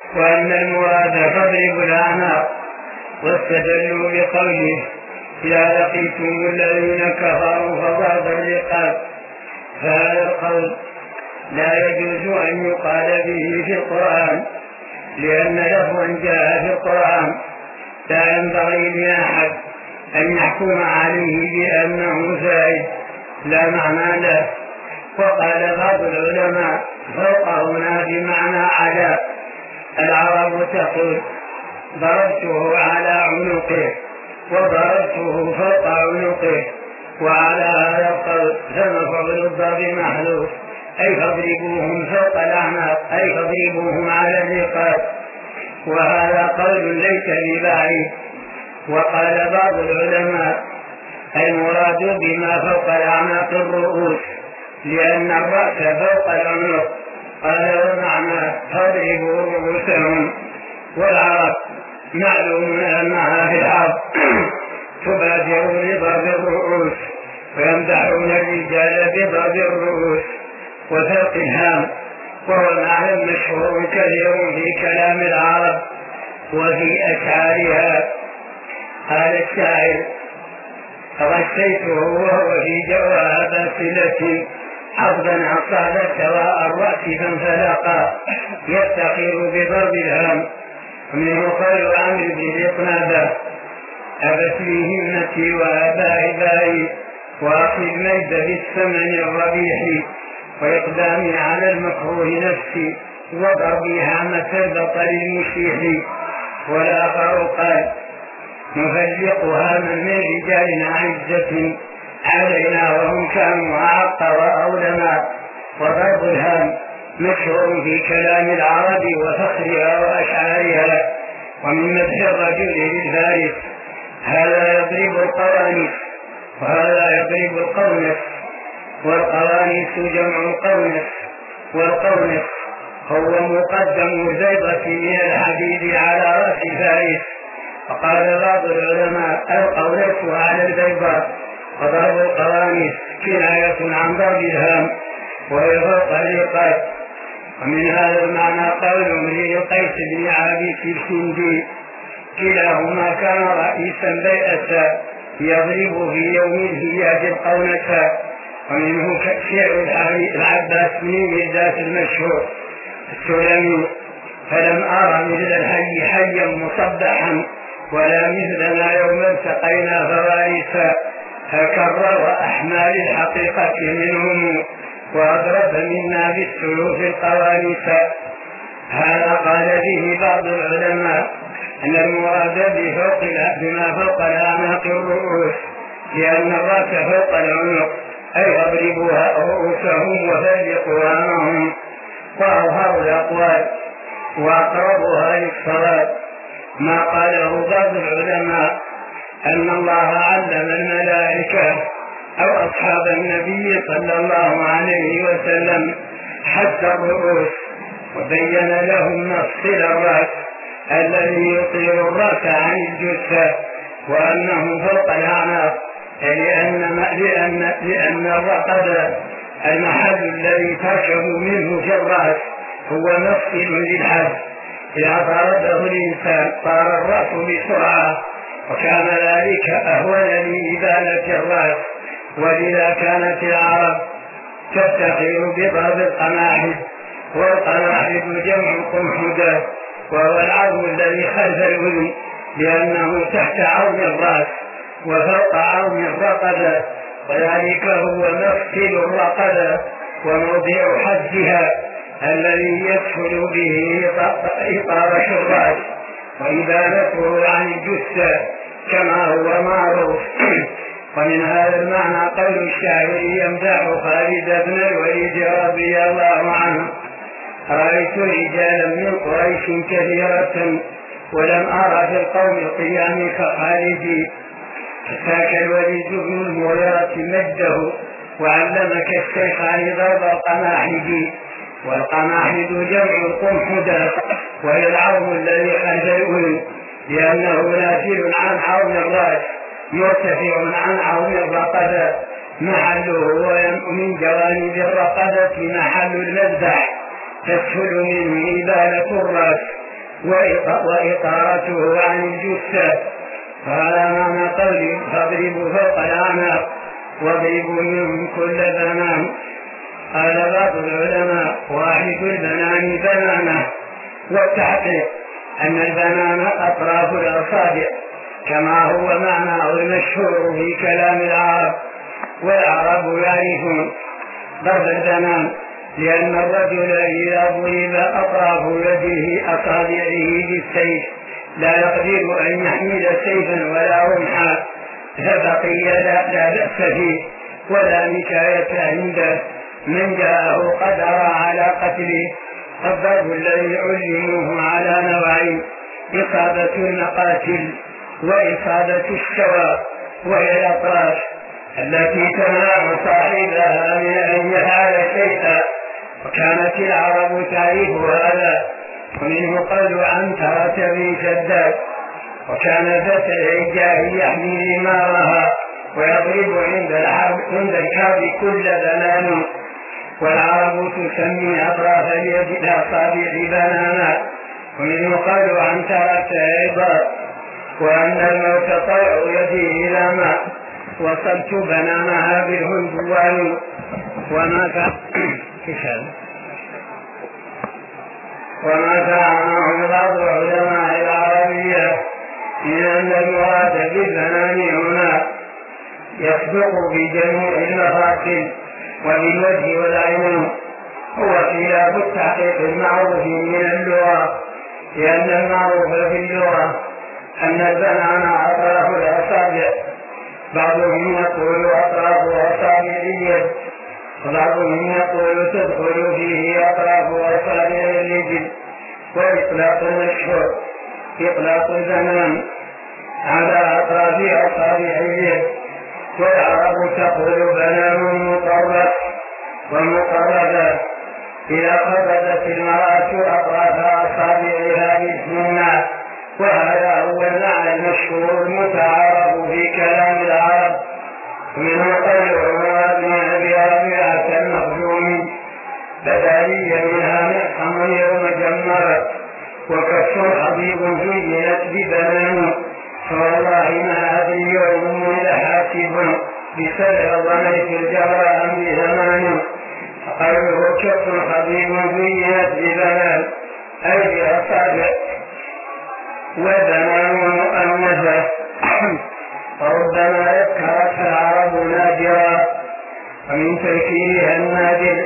وأن المراد فاضرب الأعناق، واستدلوا بقوله إذا لقيتم الذين كفروا فضرب الرقاب. فهذا القول لا يجوز أن يقال به في القرآن، لأن لفظا جاء في القرآن لا ينبغي لأحد أن يحكم عليه بأنه زائد لا معنى له. وقال بعض العلماء فوق هنا بمعنى على. العرب تقول ضربته على عنقه وضربته فوق عنقه، وعلى هذا القول فمفعول الضرب محذوف، أي فاضربوهم فوق الأعناق، أي فاضربوهم على الرقاب. وهذا قول ليس ببعيد. وقال بعض العلماء المراد بما فوق الأعناق الرؤوس، لأن الرأس فوق العنق. قال ومعنى فاضربوا رؤوسهم. والعرب معلوم أنها في الحرب تبادر بضرب الرؤوس، ويمدحون الرجال بضرب الرؤوس وفوق الهام، وهو معنى مشهور كثير في كلام العرب وفي أشعارها. قال الشاعر غشيته وهو في جواب صلة حظا أصاب سواء الرأس فانفلقا يفتخر بضرب الهام. ومنه قول عمرو بن الإقنابة أبت لي همتي وآباء بائي وأخي الميت بالثمن الربيح، وإقدامي على المكروه نفسي وضربي هامة البطل المشيح. والآخر قال نفلقها من رجال عزة علينا وهم كانوا أعق وأولما. وضرب الهام مشهور في كلام العرب وفخرها وأشعارها، ومن مدح الرجل للفارس هذا يضرب القوانيس وهذا يضرب القونس. والقوانيس جمع القونس، والقونس هو مقدم الزيبة من الحديد على رأس الفارس. وقال بعض العلماء القونس على الزيبة، وضرب القوانيس كناية عن ضرب الهام وهي فوق الرقاب. ومن هذا المعنى قول امرئ قيس بن عابس الكندي كلاهما كان رئيسا بيئة يضرب في يوم الهياج القونة. ومنه شعر العباس بن مرداس المشهور السلمي فلم أرى مثل الحي حيا مصبحا ولا مثلنا يوم التقينا فوارثا، فكرر أحمال الحقيقة منهم وأضرب منا بالسيوف القوانيس. هذا قال به بعض العلماء أن المراد بما فوق الأعناق الرؤوس، لأن الرأس فوق العنق، أي اضربوها رؤوسهم وفرقوا عنهم. وأظهر الأقوال وأقربها للصواب ما قاله بعض العلماء أن الله علم الملائكة أو أصحاب النبي صلى الله عليه وسلم حتى الرؤوس، وبين لهم مفصل الرأس الذي يطيل الرأس عن الجثة، وأنه فوق الأعناق، لأن الرقبة المحل الذي تركب منه في الرأس هو مفصل للحد. إذا ضربه الإنسان طار الرأس بسرعة، وكان ذلك أهون لإزالة الرأس. ولذا كانت العرب تفتخر بضرب القماحل. والقماحل جمع قمحدة، وهو العظم الذي خلف الأذن، لأنه تحت عظم الرأس وفوق عظم الرقبة، وذلك هو مفصل الرقبة وموضع حدها الذي يدخل به إطارة الرأس وإبانته عن الجثة كما هو معروف. ومن هذا المعنى قول الشاعر يمدح خالد بن الوليد رضي الله عنه رأيت رجالا من قريش كثيرة ولم أرى في القوم القيام كخالد. فساك الوليد بن المغيرة مجده وعلمك الشيخان ضرب القماحد. والقماحد جمع القمحدة، وهي العظم الذي خلف الأذن، لأنه نازل عن عظم الرأس مرتفع عن عظم الرقبة محله من جوانب الرقبة محل المذبح تسهل منه إزالة الرأس. وإطارته عن الجثة. فهذا معنى قوله فاضربوا فوق الأعناق واضربوا منهم كل بنان. قال بعض العلماء واحد البنان بنانه، والتحقيق أن البنان أطراف الأصابع كما هو معناه المشهور في كلام العرب. والعرب يعرفون ضرب البنان لأن الرجل إذا ضرب أطراف يده أصابعه بالسيف لا يقدر أن يحمل سيفا ولا رمحا، فبقي لا بأس فيه ولا نكاية عنده من جاءه قدر على قتله. الضرب الذي علموه على نوعين: إصابة المقاتل وإصابة السواء، وهي الأطراف التي تمنع صاحبها من أن يفعل شيئا، وكانت العرب تعرف هذا. ومنه قول عنترة بن شداد: وكان فتى العجاه يحمي ثمارها ويضرب عند الكعب كل بنان. والعرب تسمي أطراف اليد الأصابع بنانا. ومنه قول عنترة أيضا: وأن الموت طيع يدي إلى ماء وصلت بنانها بالهندوان. وما فعله بعض علماء العربية من أن المراد بالبنان هنا يصدق بجميع المفاصل وبالوجه والعين، هو خلاف التحقيق المعروف من اللغة، لأن المعروف في اللغة أن البنان أطراف الأصابع، بعضهم يقول أطراف أصابع اليد، وبعضهم يقول تدخل فيه أطراف أصابع الرجل. وإطلاق المشهور إطلاق البنان على أطراف أصابع اليد. والعرب تقول بنان مطرف ومقربة إذا قبضت المرأة أطراف أصابعها باسم الله، وهذا هو المعنى المشهور المتعارف في كلام العرب. ومنه قول عمر بن أبي ربيعة المخزومي: بدا لي منها معصم يوم جمرت وكف حبيب في جنت ببنان، فوالله ما أدري يوم لحاسب بسبع ظنيت الجهر أم بزمان. فقوله كف حبيب في جنت ببنان أي بأصابع، وبنان مؤنثة. وربما ذكرت العرب نادرا، ومن تذكيرها النادر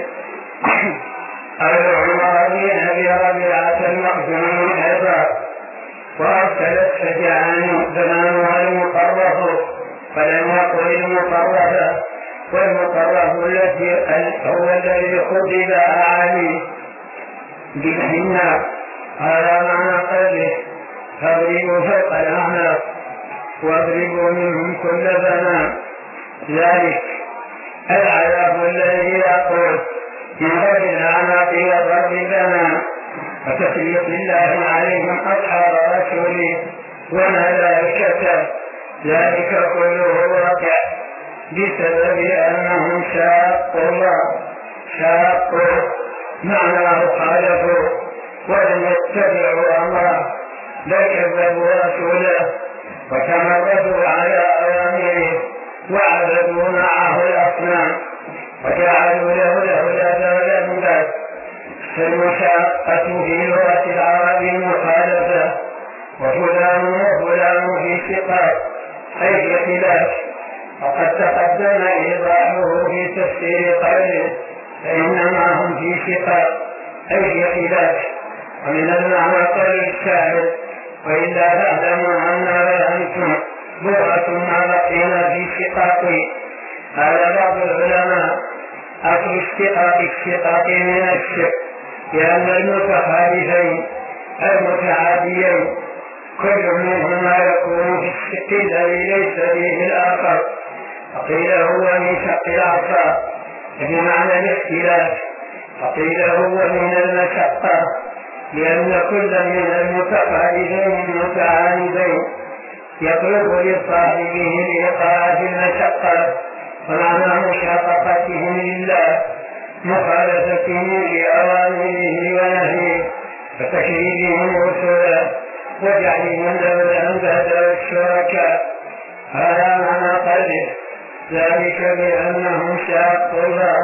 قال عمر بن أبي ربيعة المخزومي أيضا: وأرسلت فجعان بنانها المقرف، فلم يقل المقرفة. والمقرف الذي هو الذي خطب أعاني بالحناء. هذا معنى قوله فاضربوا فوق الأعناق واضربوا منهم كل بنان. ذلك العذاب الذي يقول من غير الأعناق وضرب البنان، وتسليط الله عليهم أصحاب رسوله وملائكته. ذلك كله واقع بسبب أنهم شاقوا الله، شاقوا معناه خالفوا ولم يتبعوا أمره، بل كذبوا رسوله وتمردوا على أوامره وعبدوا معه الأصنام وجعلوا له الأولاد والأنداد. فالمشاقة في لغة العرب المخالفة، وفلان وفلان في شقاق أي في خلاف، وقد تقدم إيضاحه في تفسير قوله فإنما هم في شقاق أي في خلاف. ومن المعنى قول الشاعر: وإلا تعلموا أننا أنتم بغة ما بقينا في شقاق. قال بعض العلماء: أصل الشقاق من الشق، لأن المتخالفين المتعاديين كل منهما يكون في الشق الذي ليس فيه الآخر. فقيل هو من شق العصا بمعنى الاختلاف، فقيل هو من المشقة، لأن كل من المتخالفين المتعاندين يطلب لصاحبه الإيقاع في المشقة، ومعنى مشاقتهم لله مخالفتهم لأوامره ونهيه وتكذيبهم رسله وجعلهم له الأنداد والشركاء. هذا معنى قوله ذلك بأنهم شاقوا الله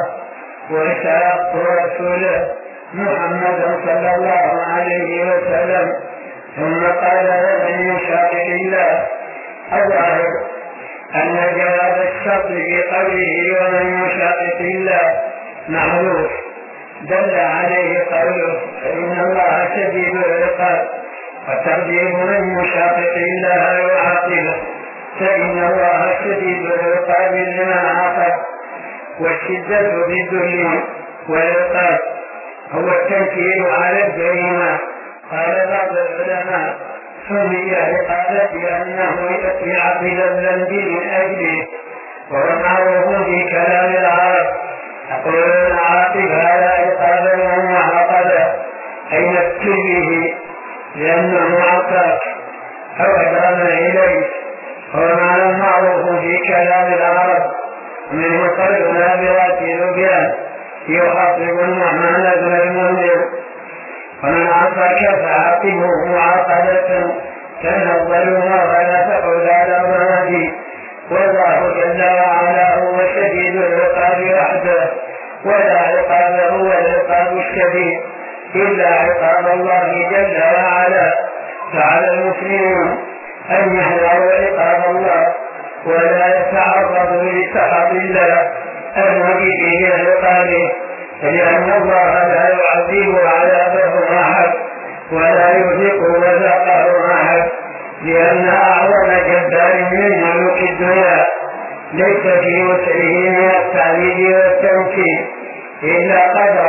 وشاقوا رسوله محمدا صلى الله عليه وسلم. ثم قال ومن يشاقق الله. الظاهر أن جواب الشرط بقوله ومن يشاقق الله معروف، دل عليه قوله فإن الله شديد العقاب، وتقدير من يشاقق الله يعاقبه، فإن الله شديد العقاب لمن عاقب. والشدة بالذل والعقاب هو التنكيل على الجريمة. قال بعض العلماء سمي عقابا لأنه يعقد الذنب من أجله، وهو معروف في كلام العرب. يقولون عاقب هذا عقابا وهو عقبا أي نبتله لأنه عقاب أو أدرم إليه، هو معنى معروف في كلام العرب. منه قول نابغة لبيان يخاطب النعمان بن المنذر ومن عصاك فعاقبه معاقبة تنظلها ولا تقعد على الرمادي. والله جل وعلا هو شديد العقاب وحده، ولا عقاب هو العقاب الشديد إلا عقاب الله جل وعلا. فعلى المسلمين أن يحذروا عقاب الله ولا يتعرضوا لسخط الله المجيء به عقابه، لأن الله لا يعذب عذابه أحد ولا يذيق وذاقه أحد، لأن أعظم جبار من ملوك الدنيا ليس في وسعه من التعذيب والتمكين إلا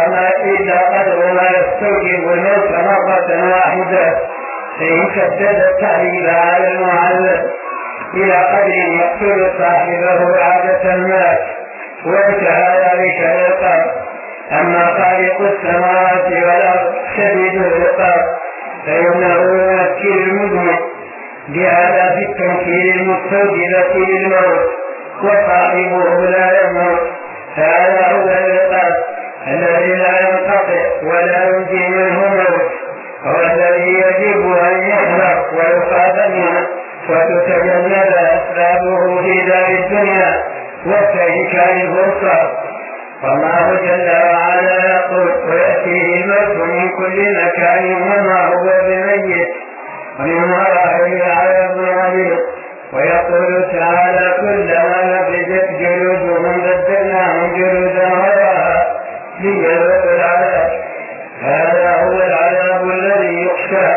قدر ما يستوجب الموت مرة واحدة، فإن شدد التعذيب على المعذب إلى قدر يقتل صاحبه عادة مات وانتهى ذلك العقاب. أما خالق السماوات والأرض شديد العقاب فإنه يمكن المذنب بآلاف التمكين المستوجبة للموت وصاحبه لا يموت. هذا هو العقاب الذي لا ينقطع ولا ينجي منه موت، هو الذي يجب أن يحذر ويخاف منه وتتجنب أسبابه في دار الدنيا وتهكان الفرصة. والله جل وعلا يقول ويأتيه الموت من كل مكان وما هو بميت ومن ورائه عذاب غليظ. ويقول تعالى كلما نضجت جلودهم بدلناهم جلودا غيرها ليذوقوا العذاب. هذا هو العذاب الذي يخشى.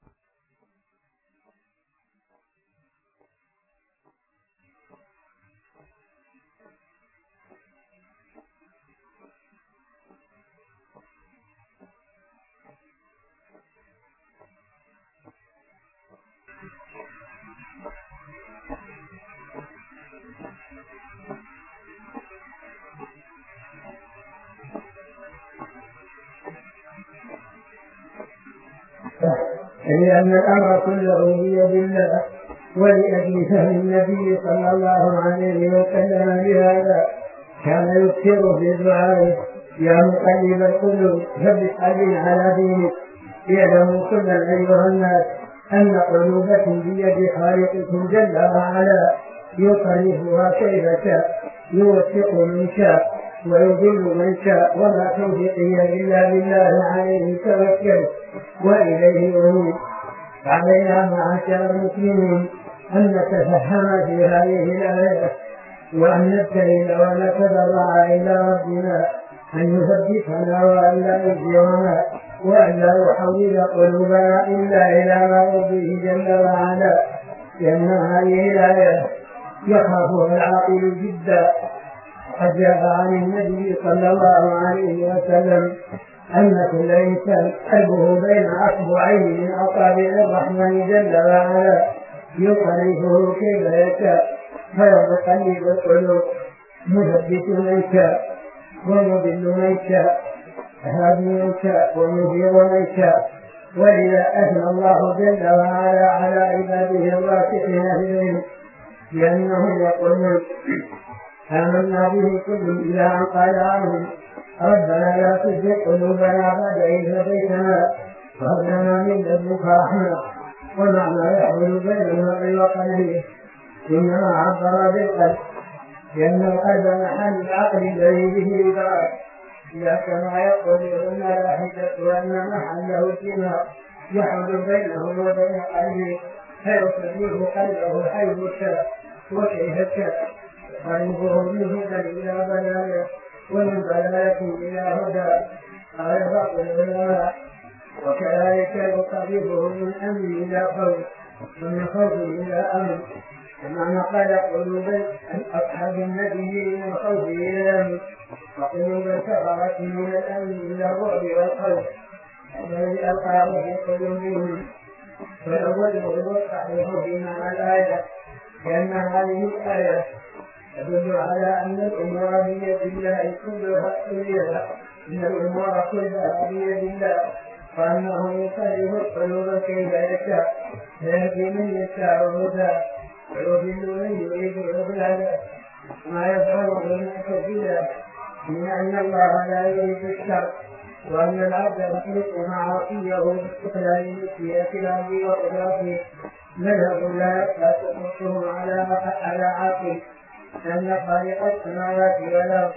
لأن الأمر كله بيد الله، ولأجل فهم النبي صلى الله عليه وسلم بهذا كان يكثر في دعائه يا مقلب القلوب ثبت قلبي على دينك. يعلم كل أيها الناس أن قلوبكم بيد خالقكم جل وعلا يصرفها كيف شاء، يوفق من شاء ويضل من شاء، وما توفيقي إلا بالله عليه توكل وإليه أنيب. علينا معاشر المسلمين أن نتفهم في هذه الآية وأن نبتهل ونتضرع إلى ربنا أن يثبتنا وأن لا يزيغنا وأن لا يحول قلوبنا إلا إلى ما يرضيه جل وعلا، لأن هذه الآية يخافها العاقل جدا. قد جاء عن النبي صلى الله عليه وسلم أن كل إنسان قلبه بين أصبعين من أصابع الرحمن جل وعلا يصرفه كيف يشاء، فيقلب القلوب مثبت من شاء ومضل من شاء، هادي من شاء ومزيغ من شاء. ولذا أثنى الله جل وعلا على عباده الراسخين في العلم لأنهم يقولون آمنا به كل إلى أن قال عنهم ربنا لا تزغ قلوبنا بعد إذ هديتنا وهب لنا من لدنك رحمة ومعنى يحول بين المرء وقلبه إنما عبر بالقلب لأن القلب محل العقل الذي به إدراك، لا كما يقول الملاحدة وأن محله الدماغ يحول بينه وبين قلبه فيصرف قلبه حيث شاء وكيف شاء، قلبه من هدى إلى ضلال ومن ضلالة إلى هدى. قال بعض العلماء: وكذلك يقربه من أمر إلى خوف ومن خوف إلى أمر، كما قال قلوب أصحاب النبي من خوف إلى أمر، وقلوب سفرت من الأمر إلى الرعب والخوف الذي ألقاه في قلوبهم. فالأول يوضح له في معنى الآية، لأن هذه الآية تدل على أن الأمور بيد الله كلها، إن الأمور كلها بيد الله، وأنه يقلب القلوب كيف يشاء، فيهدي من يشاء هداه ويضل من يريد إضلاله. ما يفعله المعتزلة من أن الله لا يريد الشر، وأن العبد يخلق معاصيه باستقلال مشيئته وقدرته، مذهب لا تقصه على عاقل، لأن خالق السماوات والأرض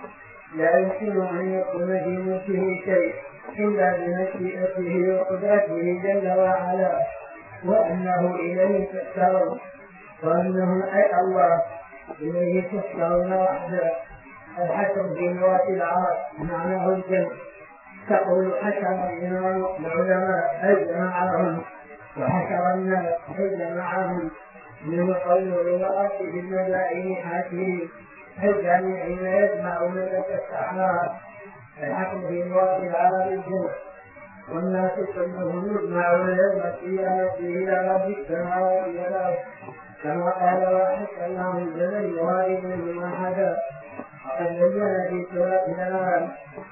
لا يمكن أن يكون في ملكه شيء إلا بمشيئته وقدرته جل وعلا، وأنه إليه تحشرون، وأنه أي الله إليه تحشرون وحده. الحشر في لغة العرب معناه الجمع، تقول حشر العلماء أي جمعهم، وحشر الناس أي جمعهم، من قول الوقت بالمدائن حاكمين الجميع ما يجمع ملك السحاب. الحكم في لغة العرب الجمع، والناس كلهم يجمعون يوم القيامة إلى رب السماوات والأرض، كما قال وحكى الله الجليل وارث واحدا. وقد بين في سورة الأنعام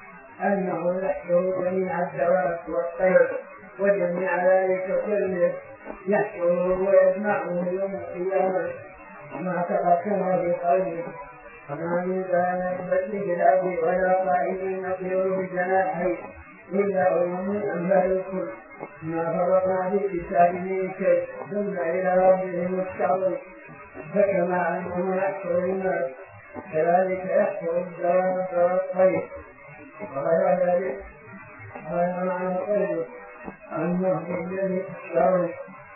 أنه يحشر جميع الدواب والطير وجميع ذلك كله، يحشره ويجمعه يوم القيامة، وما تقسم في قوله: وما من دابة في الأرض ولا طائر يطير بجناحيه إلا أمم أمثالكم ما فرطنا في الكتاب من شيء ثم إلى ربهم يحشرون. فكما أنهم يحشر الناس كذلك يحشر الدواب والطير وغير ذلك. هذا معنى قوله أنه الذي يحشرون.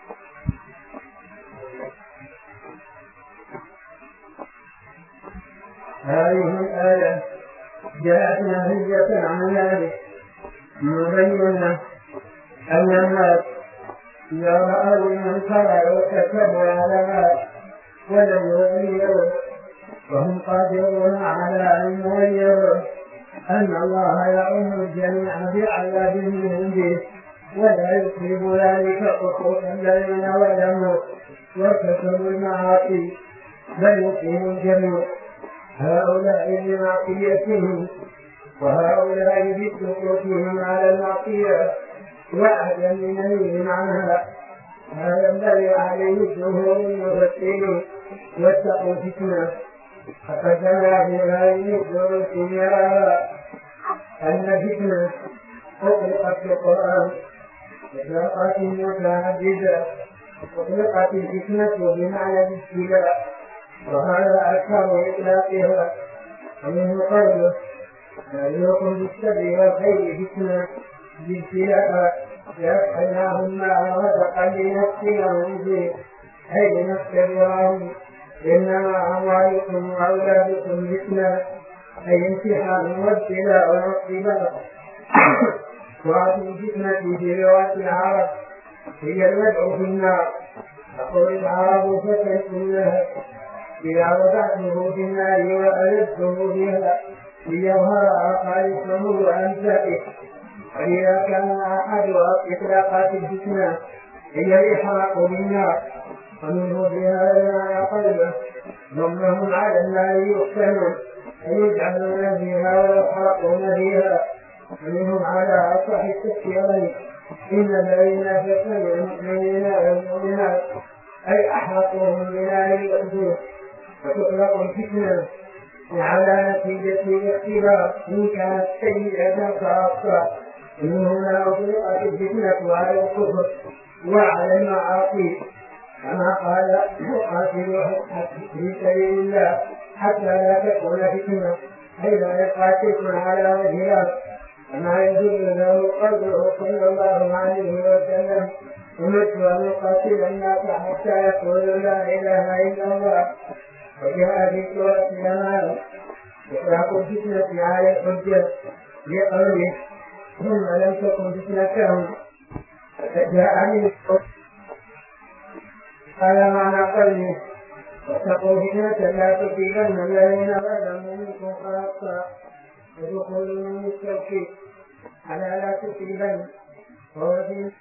هذه الآية جاءت نتيجة عن ذلك، مبينة أن الناس إذا رأوا المنكر وكتبوا العلامات ولم يغيروا وهم قادرون على أن يغيروا، أن الله يعم الجميع بعذاب من عنده، ولا يصيب ذلك خصوصا الذين ظلموا وكسبوا المعاصي، بل يصيب الجميع، هؤلاء بمعصيتهم وهؤلاء بسقوطهم على المعصية وعدم نهيهم عنها. هذا الذي عليه الجمهور المفسرين واتقوا فتنة. فقد جمع في هذه الدروس مرارا أن فتنة أطلقت في القرآن إطلاقات متعددة. أطلقت الفتنة بمعنى الابتلاء، وهذا أكثر إطلاقها، ومنه قوله: نبلوكم بالشر والخير فتنة بابتلاء لأدخلناهم مع رزقا لنفتنهم فيه، أي لنختبرهم، إنما أموالكم وأولادكم فتنة، أي امتحان وابتلاء واختبار. وهذه الفتنة في لغة العرب هي الوضع في النار. تقول العرب فتنة لها إذا وضعته في النار وألبته بها ليظهر خالصه وأنفسه. وإذا كان أحد إطلاقات الفتنة هي الإحراق بالنار، ومنه بهذا قلبه ضمهم على النار يقتلون فيجعلون فيها ويحرقون فيها. ومنهم على أصح التفسيرين إن الذين فتنوا المؤمنين والمؤمنات أي أحرقوهم بنار الأسود. فتطلق الفتنة على نتيجة الاختبار إن كانت سيئة خاصة. من هنا أطلقت الفتنة على الكفر وعلى المعاصي، كما قال وقاتلوا في سبيل الله حتى لا تكون فتنة، أي لا يقاتلكم على وجه الأرض، كما يدل له قوله صلى الله عليه وسلم: أمرت أن أقاتل الناس حتى يقولوا لا إله إلا الله. وجاء في سورة الأنعام: إطلاق الفتنة على الحجة لقوله: ثم لم تكن فتنتهم. فجاء من قال معنى قوله: واتقوا فتنة لا تصيبن الذين ظلموا منكم خاصة. ودخول من التوكيد على لا تصيبن، وهو في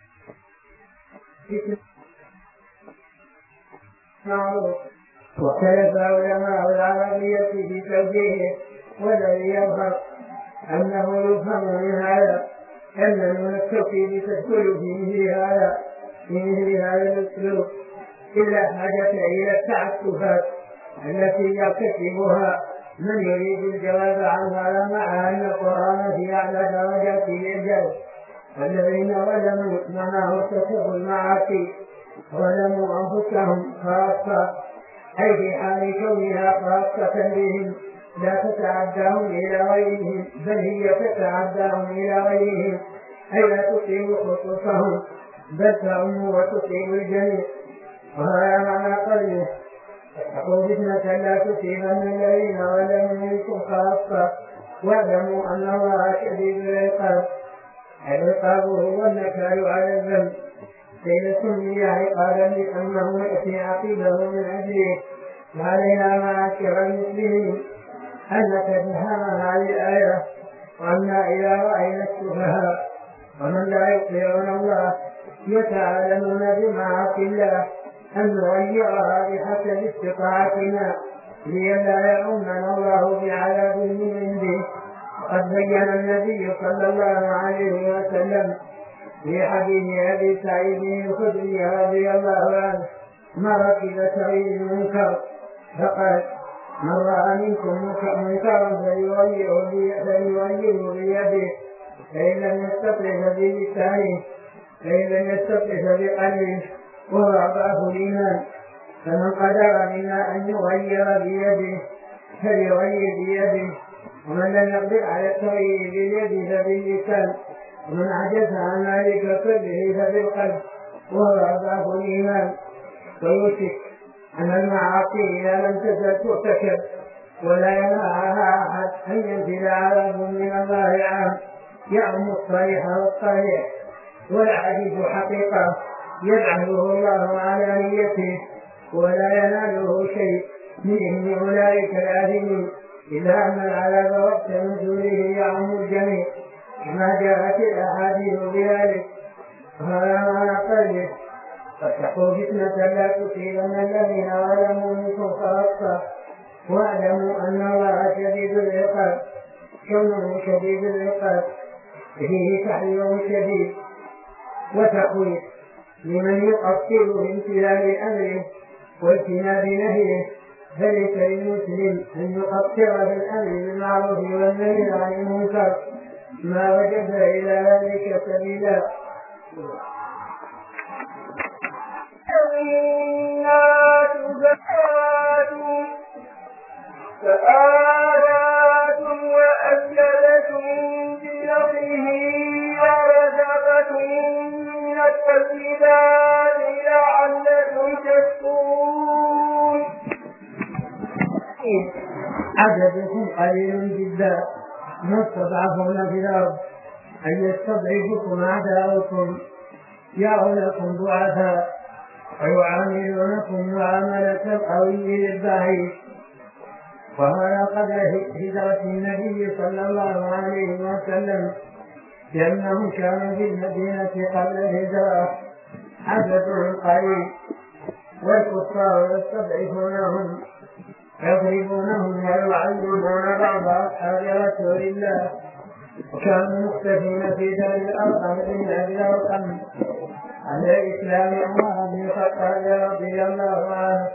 معروف. واختلف علماء العربية في توجيهه، والذي يظهر أنه يفهم من هذا أن من التوكيد تدخل في مثل هذا الأسلوب إلا حاجة إلى التعسفات التي يرتكبها من يريد الجواب عنها، مع أن القرآن في أعلى درجات الإعجاز. الذين ظلموا معناه ارتكبوا المعاصي ظلموا أنفسهم خاصة، أي في حال كونها خاصة بهم لا تتعداهم إلى غيرهم، بل هي تتعداهم إلى غيرهم، أي لا تصيب خصوصهم بل تعم وتصيب الجميع. وهذا معنى قوله: اتقوا فتنة لا تصيبن الذين ظلموا منكم خاصة واعلموا أن الله شديد العقاب. العقاب هو النكال على الذنب، قيل سمي عقابا لأنه يأتي عقيبه من أجله. وعلينا معاشر المسلمين أن نتفهم هذه الآية، وأنا إلى رأينا السفهاء ومن لا يطيعون الله يتعلمون بمعاصي الله أن نغيرها بحسب استطاعتنا لئلا يعمنا الله بعذاب من عنده. وقد بين النبي صلى الله عليه وسلم في حديث أبي سعيد الخدري رضي الله عنه: ما ركب سعيد المنكر فقال: من رأى منكم منكرا فليغيره بيده، فإن لم يستطع بلسانه، فإن لم يستطع بقلبه، وهو أضعف الإيمان. فمن قدر منا أن يغير بيده فليغير بيده، ومن لم يقدر على التغيير باليد فباللسان، ومن عجز عن ذلك كله فبالقلب، وهو أضعف الإيمان. ويوشك أن المعاصي إذا لم تزل ترتكب ولا ينهاها أحد أن ينزل عذاب من الله عام يعم الصالح والصالح، والحديث حقيقة يجعله الله على نيته ولا يناله شيء من أولئك الآثمين، إلا أن العذاب وقت نزوله يعم الجميع كما جاءت الأحاديث بذلك. وهذا معنى قوله: فاتقوا فتنة لا تصيبن الذين ظلموا منكم خاصة واعلموا أن الله شديد العقاب. كونه شديد العقاب فيه تحذير شديد وتخويف لمن يقصر بامتثال أمره واجتناب نهيه، فليس للمسلم أن يقصر بالأمر بالمعروف والنهي عن المنكر ما وجد إلى ذلك سبيلا. الناس زكاة فآلات وأسلمة بنصره ورزقة من الطيبات لعلكم تشكرون. عددكم قليل جدا مستضعفون في الأرض أن يستضعفكم أعداؤكم يرونكم ضعفاء ويعاملونكم معاملة القوي للضعيف. وهذا قبل هجرة النبي صلى الله عليه وسلم، لأنهم كانوا في المدينة قبل الهجرة عددهم قليل، والكفار يستضعفونهم يضربونهم ويعلمون بعض أصحاب رسول الله، وكانوا مختفين في دار الأرقم بن أبي الأرقم على إسلام عمر بن الخطاب رضي الله عنه.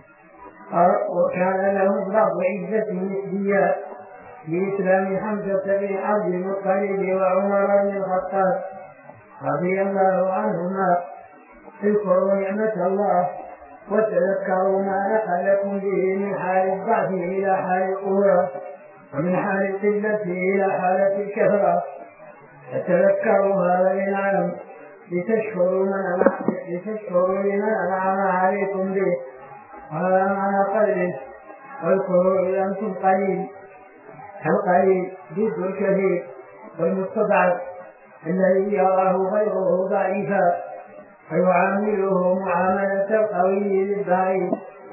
وكان لهم بعض عزة نسبية بإسلام حمزة بن عبد المطلب وعمر بن الخطاب، رضي الله عنهما: اذكروا نعمة الله وتذكروا ما نقلكم به من حال الضعف إلى حال القوة، ومن حال القلة إلى حالة الكثرة، فتذكروا هذا الإنعام لتشكروا لمن أنعم عليكم به. هذا معنى قوله: واذكروا إذ أنتم قليل. القليل ضد الكثير والمستضعف الذي يراه غيره ضعيفا فيعامله معاملة القوي للضعيف.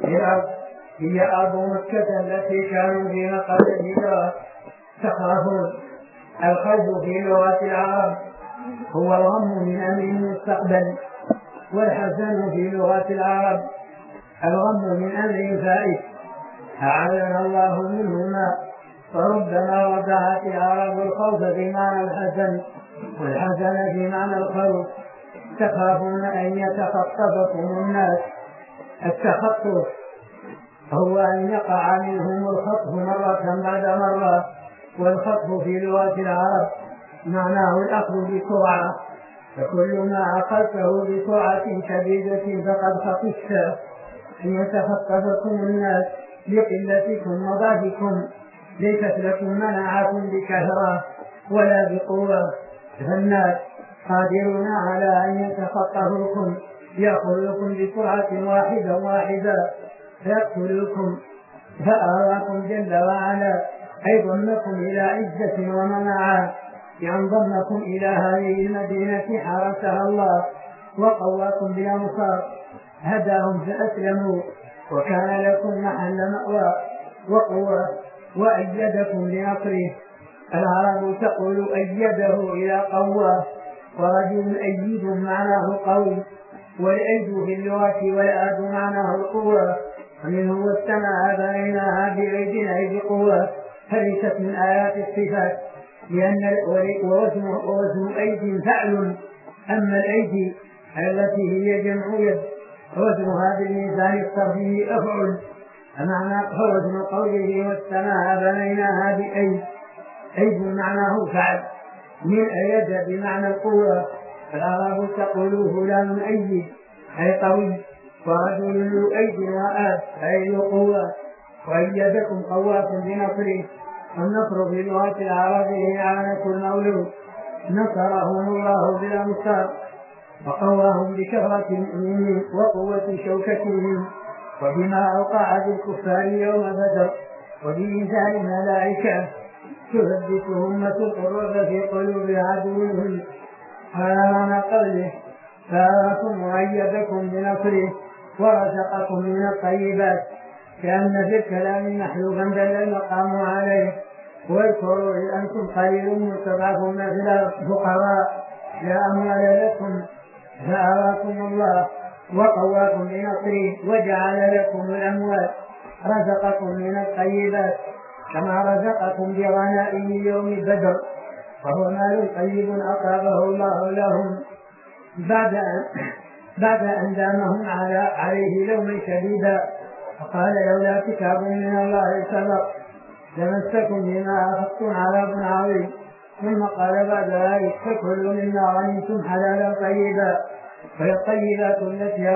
هي أرض مكة التي كانوا فيها قبل الهجرة تخافون. الخوف في لغة العرب هو الغم من أمر المستقبل، والحزن في لغة العرب الغم من أمر فائت، أعاذنا الله منهما. فربما وضعت العرب الخوف في معنى الحزن والحزن في معنى الخوف. تخافون أن يتخطفكم الناس. التخطف هو أن يقع منهم الخطف مرة بعد مرة، والخطف في لغة العرب معناه الأخذ بسرعة، فكل ما أخذته بسرعة شديدة فقد خطفت. أن يتخطفكم الناس لقلتكم وضعفكم، ليست لكم مناعة بكثرة ولا بقوة، فالناس قادرون على أن يتخطفوكم، يأخذوكم بسرعة واحدة فيقتلوكم. فأراكم جل وعلا أي ضمكم إلى عزة ومناعة، بأن ضمكم إلى هذه المدينة حرسها الله وقواكم بالأنصار، هداهم فأسلموا وكان لكم محل مأوى وقوة، وأيدكم بنصره. العرب تقول أيده إلى قوة، ورجل أيد معناه قوي، والأيد في اللغة والآد معناه القوة، ومنه والسماء بنيناها بأيد أي بقوة، فليست من آيات الصفات، لأن وزن أيد فعل، أما الأيدي التي هي جمع يد وزنها بالميزان الصرفي أفعل. فوزن قوله والسماء بنيناها بأيد، أيد معناه فعل، من أيد بمعنى القوة. فالعرب تقول فلان أيد أي قوي، ورجل ذو أيد وآد أي ذو قوة، وأيدكم قواكم بنصره. والنصر في لغة العرب هي إعانة المولود، نصرهم الله بالأنصار وقواهم بكثرة المؤمنين وقوة شوكتهم، وبما أوقع بالكفار يوم بدر، وبإنزال الملائكة تثبتهم وتقر في قلوب عدوهم. هذا معنى قوله: فآواكم وأيدكم بنصره ورزقكم من الطيبات، كأن في الكلام محلوبا دل المقام عليه. واذكروا إذ أنتم قليل مستضعفون في الأرض فقراء لا أموال لكم، فآواكم الله وقواكم بنصره وجعل لكم الأموال، رزقكم من الطيبات كما رزقكم بغنائم يوم بدر، وهو مال طيب أقربه الله لهم بعد أن دامهم عليه لوما شديدا. فقال: لولا كتاب من الله سبق لمسكم بما أخذتم عذاب عظيم. ثم قال بعد ذلك: فكلوا مما غنمتم حلالا طيبا. فالطيبات التي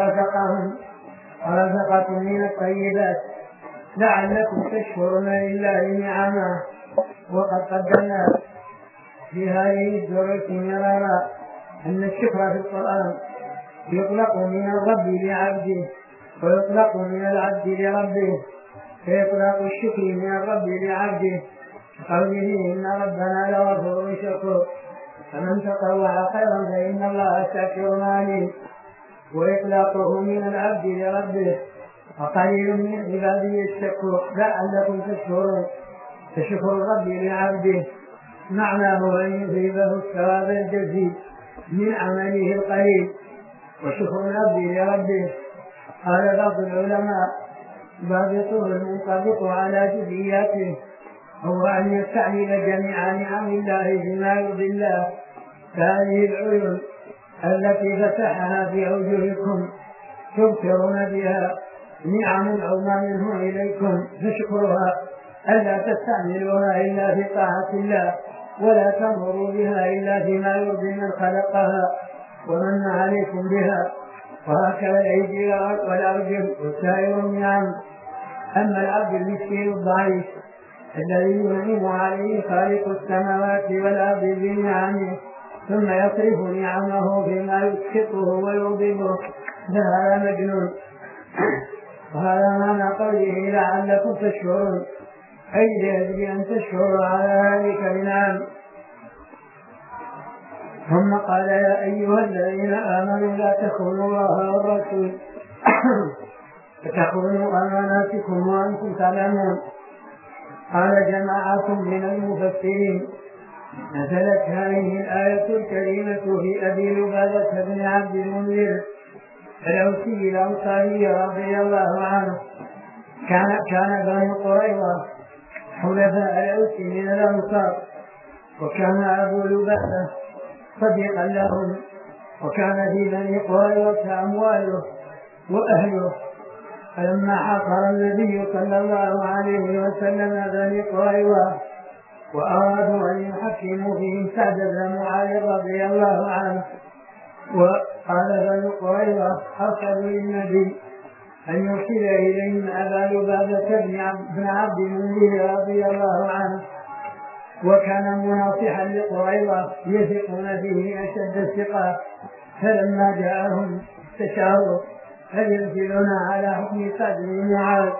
رزقكم من الطيبات لعلكم تشكرون لله نعمه. وقد قدمنا في هذه الدروس مرارا أن الشكر في القرآن يطلق من الرب لعبده ويطلق من العبد لربه، فيطلق الشكر من الرب لعبده قوله: إن ربنا لغفور شكور، فمن تطوع خيرا فإن الله شاكر عليم. وإطلاقه من العبد لربه وقليل من عباده الشكور لعلكم تشكرون، فشكر الرب لعبده معناه أن يثيبه الثواب الجزيل من عمله القليل، وشكر العبد لربه. قال بعض العلماء: ضابطه المنطبق على جزئياته هو أن يستعمل جميع نعم الله فيما يرضي الله، فهذه العيون التي فتحها في وجوهكم تبصرون بها نعم عظمى منه إليكم، فشكرها ألا تستعملوها إلا في طاعة الله ولا تأمروا بها إلا فيما يرضي من خلقها ومن عليكم بها، وهكذا الأيدي والأرجل وسائر النعم. أما العبد المسكين الضعيف الذي ينعم عليه خالق السماوات والأرض بنعمه ثم يصرف نعمه فيما يسخطه ويغضبه فهذا مجنون. وهذا معنى قوله لعلكم تشكرون، أي لأجل أن تشكروا على ذلك النعم. ثم قال يا أيها الذين آمنوا لا تخونوا الله والرسول فتخونوا أماناتكم وأنتم تعلمون. قال جماعة من المفسرين نزلت هذه الآية الكريمة في أبي لبابة بن عبد المنذر الأوسي الأنصاري رضي الله عنه. كان بنو قريظة حلفاء الأوس من الأنصار، وكان أبو لبابة صديقا لهم، وكان في بني قريظة أمواله وأهله. فلما حاصر النبي صلى الله عليه وسلم بني قريظة وأرادوا أن يحكموا فيهم سعد بن معاذ رضي الله عنه، وقال بنو قريظة أرسلوا للنبي أن يرسل إليهم أبا لبابة بن عبد المنذر رضي الله عنه، وكان مناصحا لقريظة يثقون فيه أشد الثقة. فلما جاءهم استشاروا هل ينزلون على حكم سعد بن معاذ،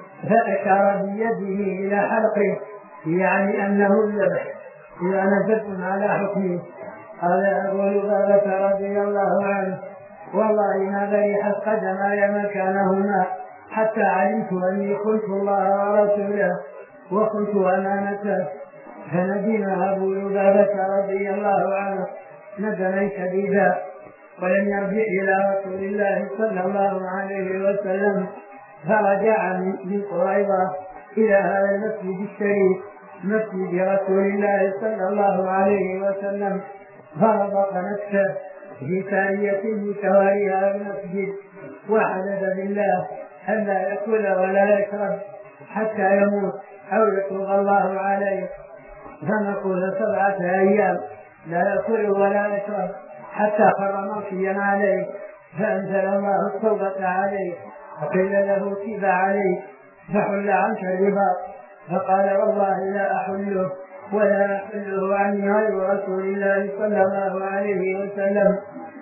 فأشار بيده إلى حلقه يعني أنه الذبح إذا نزلتم على حكمه. قال أبو لبابة رضي الله عنه والله ما برحت قدماي مكانهما حتى علمت أني خنت الله ورسوله وخنت أمانته. فندم أبو لبابة رضي الله عنه ندما شديدا، ولم يرجع إلى رسول الله صلى الله عليه وسلم، فرجع من قريظة إلى هذا المسجد الشريف مسجد رسول الله صلى الله عليه وسلم، فربط نفسه في ثانية من شوارع المسجد وحلف بالله أن لا يأكل ولا يشرب حتى يموت أو يتوب الله عليه. فنقول 7 أيام لا يأكل ولا يشرب حتى خر مغشيا عليه، فأنزل الله التوبة عليه وقيل له تب عليه فحل عنك الربا، فقال والله لا أحله ولا أحله عني غير رسول الله صلى الله عليه وسلم،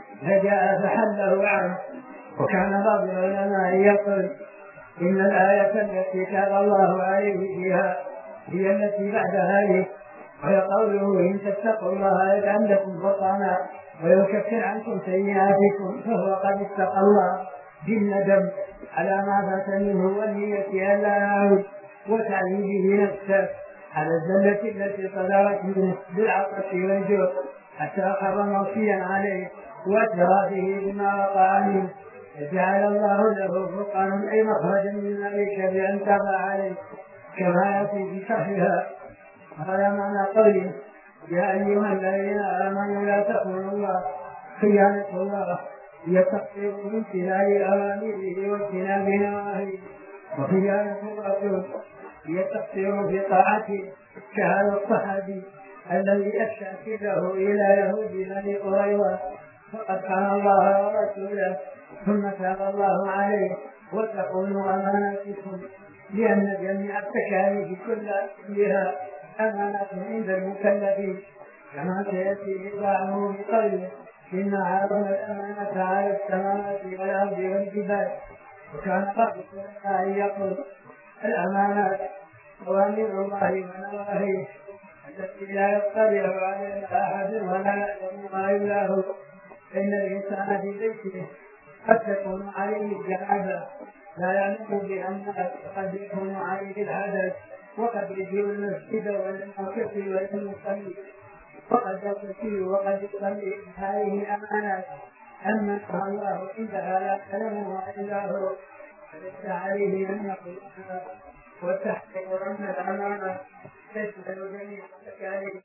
فجاء فحله عنه. وكان بعض العلماء يقول إن الآية التي تاب الله عليه فيها هي التي بعد هذه، وهي قوله إن تتقوا الله يجعل لكم فرقانا ويكفر عنكم سيئاتكم، فهو قد اتقى الله بالندم على ما فات منه والنية ألا يعود، وتعليمه نفسه على الزلة التي صدرت منه بالعطش والجوع حتى خر مغشيا عليه واعترافه بما وقع منه، فجعل الله له فرقانا أي مخرجا من ذلك بأن تاب عليه كما يأتي في شرحها. هذا معنى قوله يا أيها الذين آمنوا لا تخونوا الله. خيانة الله هي تقصير من امتثال أوامره واجتناب نواهيه، وخيانة الرسول هي التقصير في طاعته كهذا الصحابي الذي أفشى سره إلى يهود بني قريظة فقد كان الله ورسوله ثم تاب الله عليه وتقولوا أماناتكم، لأن جميع التكاليف كلها أمانة عند المكلفين، كما سيأتي إطلاعه بقوله إن عرضنا الأمانة على السماوات والأرض والجبال. وكان بعض العلماء يقول الأمانات أوامر الله ونواهيه التي لا يطلع عليها أحد ولا يعلمها إلا هو، إن الإنسان في بيته قد تكون عليه الجنابة لا يعلم بأنها قد يكون عليه الحدث، وقد يجيء المسجد والمعتكف والمصلي وقد يغتسل وقد يصلي. هذه أمانات أما الله عندها لا يعلمها إلا هو، فليس عليه أن يقولها وتحقق أن الأمانة تشمل جميع التكاليف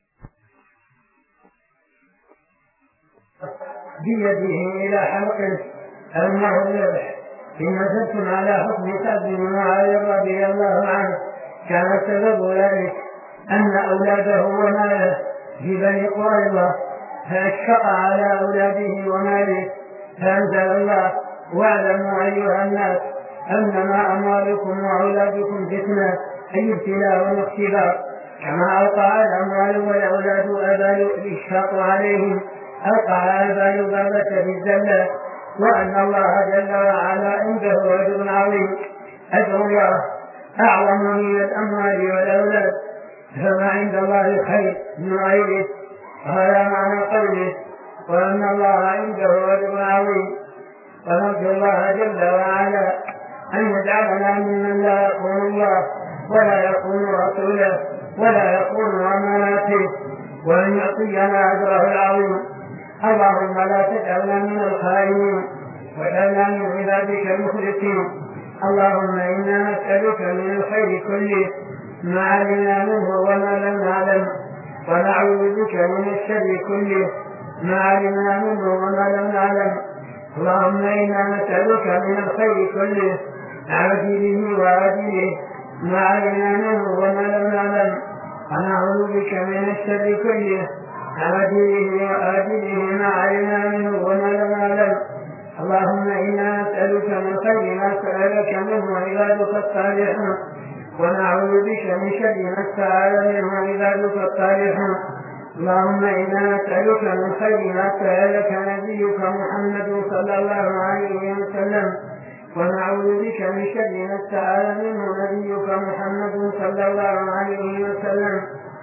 بيده إلى حلقه أنه الذبح. إن نزلتم على حكم سعد بن معاذ رضي الله عنه كان سبب ذلك أن أولاده وماله في بني قريظة فأشفق على أولاده وماله فأنزل الله: واعلموا أيها الناس أنما أموالكم وأولادكم فتنة، أي ابتلاء واختبار، كما أوقع الأموال والأولاد آبال الإشفاق عليهم أوقع آبال الغابة بالزلة، وأن الله جل وعلا عنده أجر عظيم. أجر الله أعظم من الأموال والأولاد، فما عند الله خير من غيره. هذا معنى قوله: وأن الله عنده أجر عظيم. ونرجو الله جل وعلا أن يجعلنا ممن لا يخون الله ولا يخون رسوله ولا يخون أماناته، وأن يعطينا أجره العظيم. اللهم لا تجعلنا من الخائنين واجعلنا من عبادك المخلصين. اللهم إنا نسألك من الخير كله ما علمنا منه وما لم نعلم، ونعوذ بك من الشر كله ما علمنا منه وما لم نعلم. اللهم إنا نسألك من الخير كله عاجله وآجله ما علمنا منه وما لم نعلم، ونعوذ بك من الشر كله عاجله وآجله ما علمنا منه وما لم نعلم. اللهم إنا نسألك من خير ما سألك منه عبادك الصالحون، ونعوذ بك من شر ما استعاذ منه عبادك الصالحون. اللهم إنا نسألك من خير ما سألك نبيك محمد صلى الله عليه وسلم، ونعوذ بك من شر ما استعاذ منه نبيك محمد صلى الله عليه وسلم.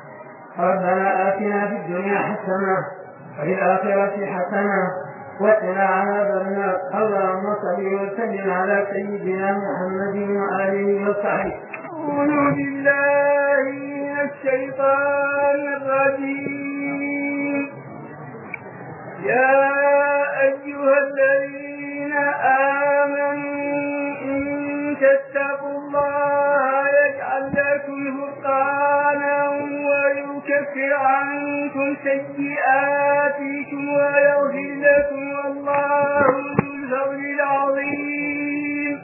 ربنا آتنا في الدنيا حسنة وفي الآخرة حسنة وقنا عذاب النار. اللهم صل وسلم على سيدنا محمد وآله وصحبه. أعوذ بالله من الشيطان الرجيم. يا أيها الذين آمنوا إن تتقوا الله يجعل لكم فرقانا ويكفر عنكم سيئاتكم ويغفر لكم، والله ذو الفضل العظيم.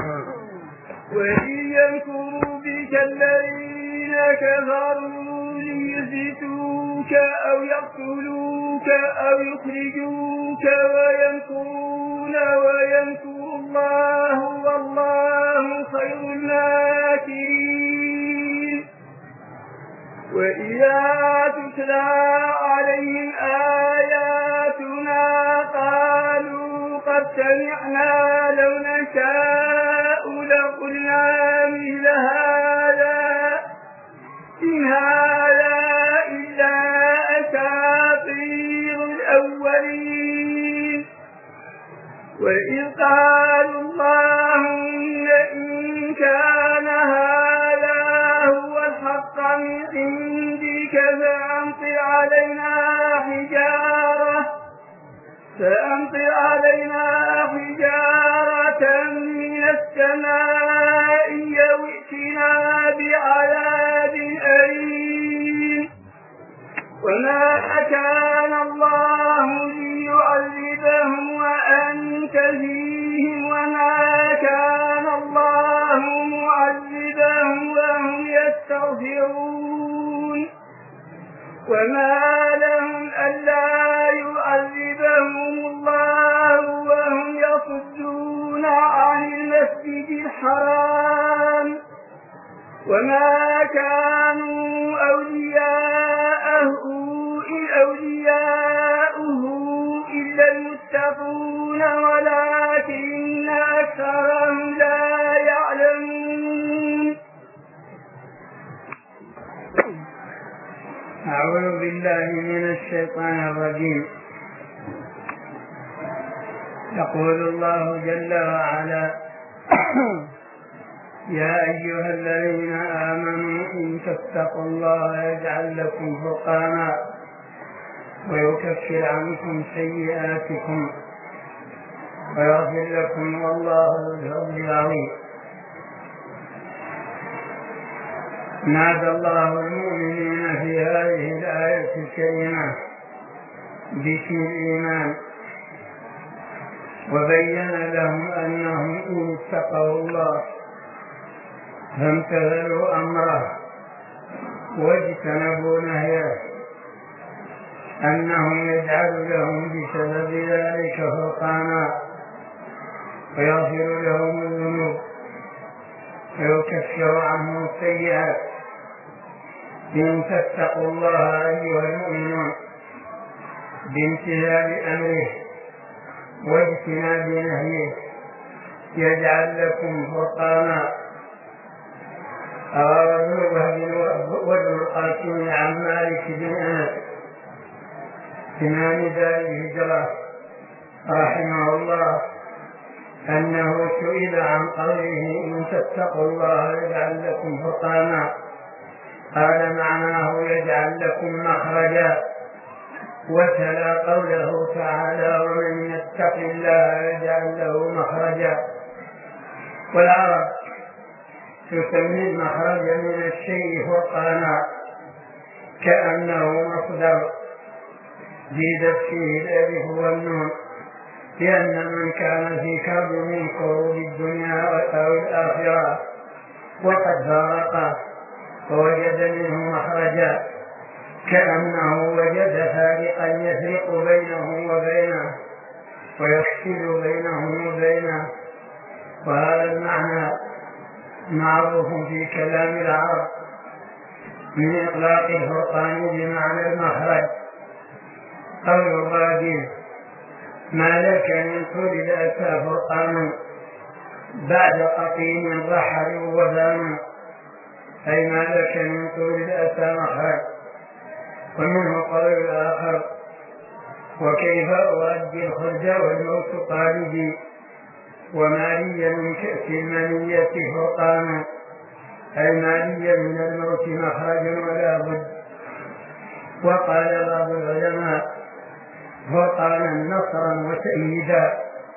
وإن يمكروا بك الذين كفروا ليثبتوك أو يقتلوك أو يخرجوك ويمكرون ويمكر الله والله خير الماكرين. وإذا تتلى عليهم آياتنا قالوا قد سمعنا لو نشاء لقلنا مثل هذا إن هذا إلا أساطير الأولين. وإذ قالوا اللهم إن كان هذا هو الحق من عندك فأمطر علينا حجارة من السماء أو ائتنا بعذاب أليم. وما كان الله ليعذبهم وأنت فيهم وما كان الله معذبهم وهم يستغفرون. وما لهم ألا يعذبهم الله وهم يصدون عن المسجد الحرام وما كانوا أولياءه إلا المتقون ولكن أكثرهم لا يعلمون. أعوذ بالله من الشيطان الرجيم. يقول الله جل وعلا: يا أيها الذين آمنوا إن تتقوا الله يجعل لكم فرقانا ويكفر عنكم سيئاتكم ويغفر لكم والله ذو الفضل العظيم. نادى الله المؤمنين في هذه الآية الكريمة باسم الإيمان وبين لهم أنهم إن اتقوا الله فامتثلوا أمره واجتنبوا نهيه أنه يجعل لهم بسبب ذلك فرقانا ويغفر لهم الذنوب ويكفر عنهم السيئات إن تتقوا الله أيها المؤمنون بامتثال أمره واجتناب نهيه يجعل لكم فرقانا. روى ابن وهب وابن القاسم عن مالك بن أنس إمام دار الهجرة رحمه الله أنه سئل عن قوله إن تتقوا الله يجعل لكم فرقانا، قال معناه يجعل لكم مخرجا، وتلا قوله تعالى ومن يتق الله يجعل له مخرجا. والعرب تسمي المخرج من الشيء فرقانا كأنه مصدر زيدت فيه الألف والنون، لأن من كان في كرب من كروب الدنيا أو الآخرة وقد فارقه فوجد منه مخرجا كأنه وجد فارقا يفرق بينه وبينه ويفصل بينه وبينه. وهذا المعنى معروف في كلام العرب من إطلاق الفرقان بمعنى المخرج. قول الراجل ما لك من طول الأسى فرقان بعد قطيم رحل وبان، أي ما لك من طول الأسى مخرج. ومنه قول الآخر وكيف أؤدي الخرج والموت قالبي وما لي من كأس المنية فرقان، أي ما لي من الموت مخرج ولا بد. وقال بعض العلماء فرقانا نصرا وتأييدا،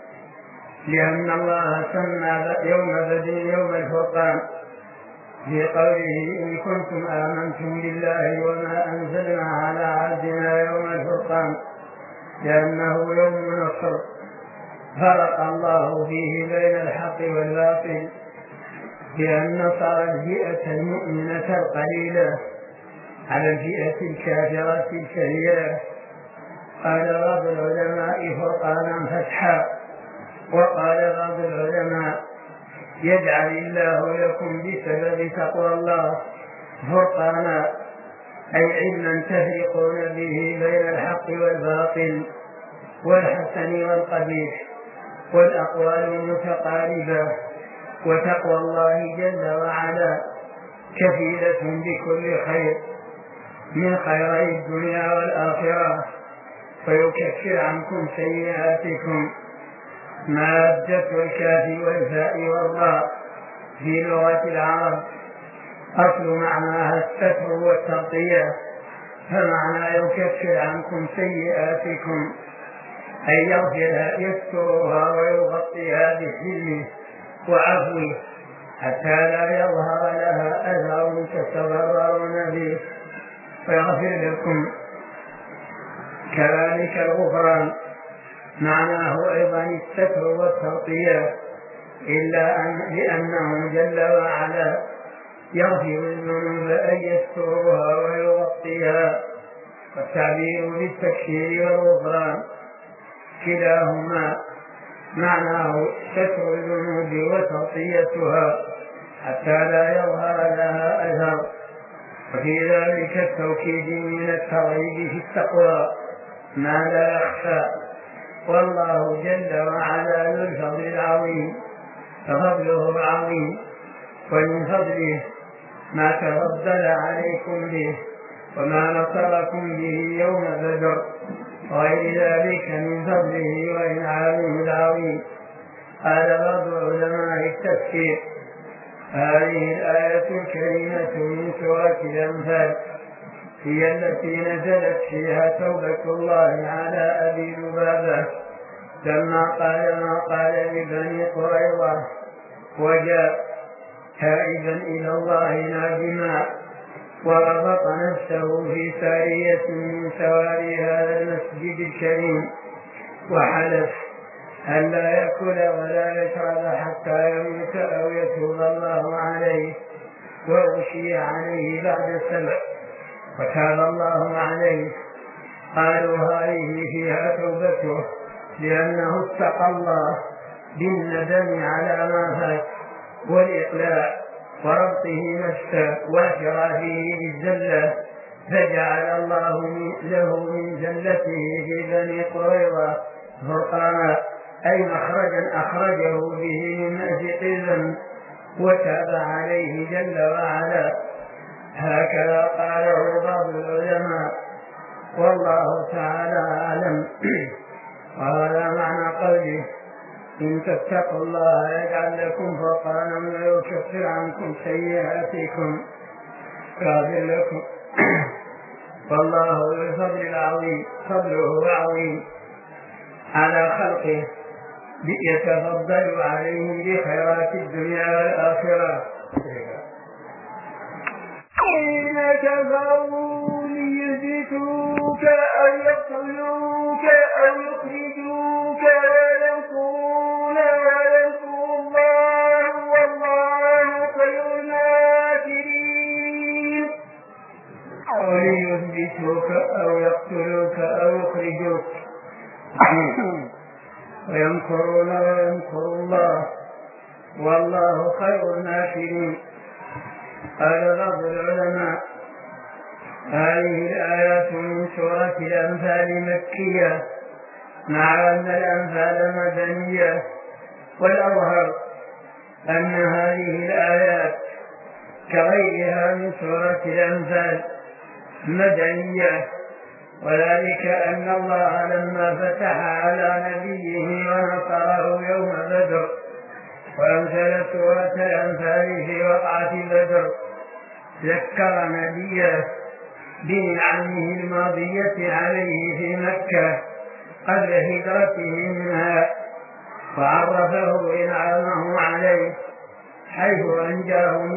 لأن الله سمى يوم بدر يوم الفرقان في قوله إن كنتم آمنتم بالله وما أنزلنا على عبدنا يوم الفرقان، لأنه يوم نصر فرق الله فيه بين الحق والباطل، بأن نصر الفئة المؤمنة القليلة على الفئة الكافرة الكثيرة. قال بعض العلماء فرقانا فتحا، وقال بعض العلماء يجعل الله لكم بسبب تقوى الله فرقانا، أي علما تفرقون به بين الحق والباطل والحسن والقبيح والأقوال المتقاربة. وتقوى الله جل وعلا كفيلة بكل خير من خيري الدنيا والآخرة، فيكفر عنكم سيئاتكم. مادة الكاف والفاء والراء في لغة العرب أصل معناها الستر والتغطية، فمعنى يكفر عنكم سيئاتكم أي يغفرها يسترها ويغطيها بحلمه وعفوه حتى لا يظهر لها أثر تتضررون به ويغفر لكم. كذلك الغفران معناه أيضا الستر والتغطية، إلا لأنه جل وعلا يغفر الذنوب أن يسترها ويغطيها. والتعبير بالتكفير والغفران كلاهما معناه ستر الذنوب وتغطيتها حتى لا يظهر لها أثر. وفي ذلك التوكيد من الترغيب في التقوى ما لا يخفى، والله جل وعلا ذو الفضل العظيم ففضله عظيم، ومن فضله ما تفضل عليكم به وما نصركم به يوم بدر وغير ذلك من فضله وإنعامه العظيم. قال بعض علماء التفسير هذه الآية الكريمة من سورة الأنفال هي التي نزلت فيها توبة الله على أبي لبابة لما قال ما قال لبني قريظة وجاء تائبا إلى الله نادما، وربط نفسه في سارية من سواري هذا المسجد الكريم وحلف أن لا يأكل ولا يشرب حتى يموت أو يتوب الله عليه، وأشيع عليه بعد 7 وتاب الله عليه. قالوا هذه فيها توبته لأنه اتقى الله بالندم على ما فات والإقلاع وربطه نفسه واعترافه بالزلة، فجعل الله له من زلته في بني قريظة فرقانا، أي مخرجا أخرجه به من مأزق الذنب وتاب عليه جل وعلا. هكذا قاله بعض العلماء والله تعالى أعلم. وهذا معنى قوله إن تتقوا الله يجعل لكم فرقانا ويكفر عنكم سيئاتكم ويغفر لكم. والله ذو الفضل العظيم، فضله عظيم على خلقه يتفضل عليهم بخيرات الدنيا والآخرة. حين كفروا ليثبتوك أو يقتلوك أو يخرجوك ويمكرون ويمكر الله والله خير الماكرين. وليثبتوك أو يقتلوك أو يخرجوك ويمكرون ويمكر الله والله خير الماكرين. قال بعض العلماء هذه الآيات من سورة الأنفال مكية، مع أن الأنفال مدنية، والأظهر أن هذه الآيات كغيرها من سورة الأنفال مدنية، وذلك أن الله لما فتح على نبيه ونصره يوم بدر وأنزل سورة الأنفال في وقعة بدر ذكر نبيه بنعمه الماضية عليه في مكة قبل هجرته منها، وعرفه إنعامه عليه حيث أنجاه